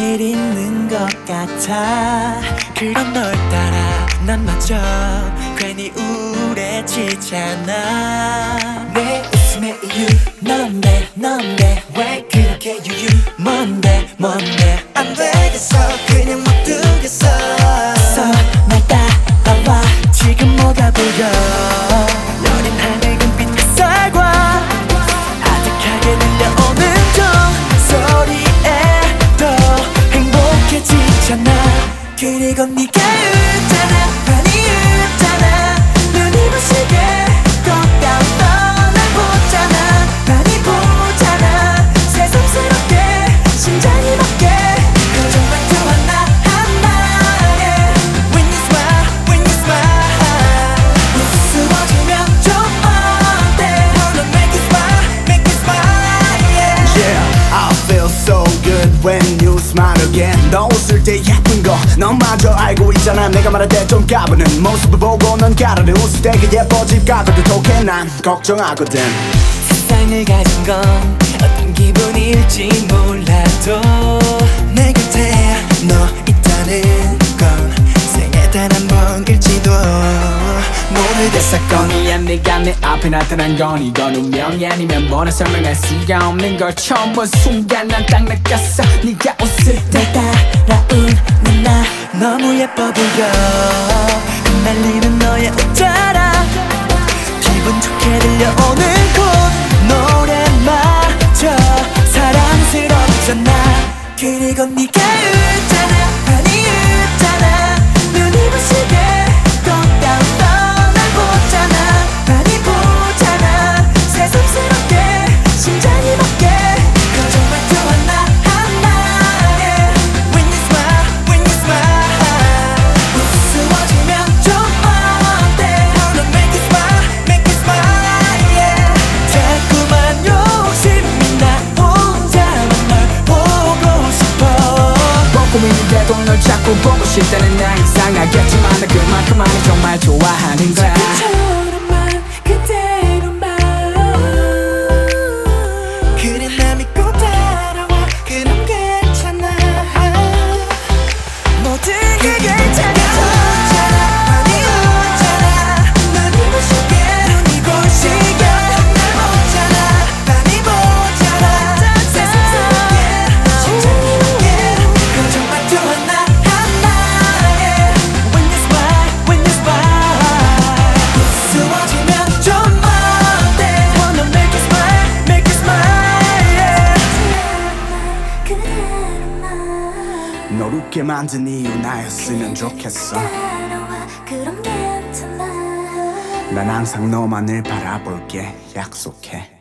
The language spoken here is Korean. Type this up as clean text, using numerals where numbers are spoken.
내일 있는 것 같아. 그런 널 따라 난 마저 괜히 우울해지잖아. 내 웃음의 이유 넌데 왜 그렇게 유유 뭔데 안 되겠어 그냥 못 두겠어. 날 따라와 지금 뭐가 보여. 여린 하늘금빛 햇살과 아득하게 들려오는 종소리에 더 행복해지잖아. 그리고 네가 웃잖아 많이 웃잖아. 눈이 부시게 또 날 보잖아. 많이 보잖아. 새삼스럽게 심장이 벅게 그저 말투와 나 한마에 When you smile 우스워지면 좀 어때. 너 make it smile yeah. Yeah, I feel so good when you smile again. 너 웃을 때 예쁜 거 너마저 알고 있잖아. 내가 말할 때 좀 까부는 모습을 보고 넌 가르르 웃을 때 그 예뻐질 까거든. 독해 난 걱정하거든. 세상을 가진 건 어떤 기분일지 몰라도 내 곁에 너 있다는 건 생애 단 한 번일지도 모르겠어. 사건이야 네가 내 앞에 나타난 건 이건 운명이 아니면 뭐라 설명할 수가 없는 걸 처음 본 순간 난 딱 느꼈어. 네가 웃을 때 따라오는 나 너무 예뻐 보여. 흩날리는 너의 웃자라 기분 좋게 들려오는 꽃 노래마저 사랑스럽잖아. 그리고 네가 웃잖아 많이 웃잖아. 눈이 부시게 또 날 보잖아. 많이 보잖아. 새삼스럽게 심장이 벅게 그저 말투와 나 한마에 When you smile 우스워지면 좀 어때. 너 make it smile yeah. 자꾸만 욕심이 나 혼자만 널 보고 싶어. 봄이인데도 널 자꾸 보고 싶다는 나 이상하겠지만 나 그만큼만이 정말 좋아하는 거야. 처럼만 그대로만 그래 나 믿고 따라와 그럼 괜찮아. 모든 게 괜찮아. 많이 웃잖아. 눈이 부시게 날 보잖아. 많이 보잖아. 새삼스럽게 심장이 벅게 그저 말투와 나 한마에 When you smile 우스워지면 좀 어때. Wanna make it smile yeah. 널 웃게 만든 이유 나였으면 좋겠어. 따라와 그럼 괜찮아. 난 항상 너만을 바라볼게. 약속해.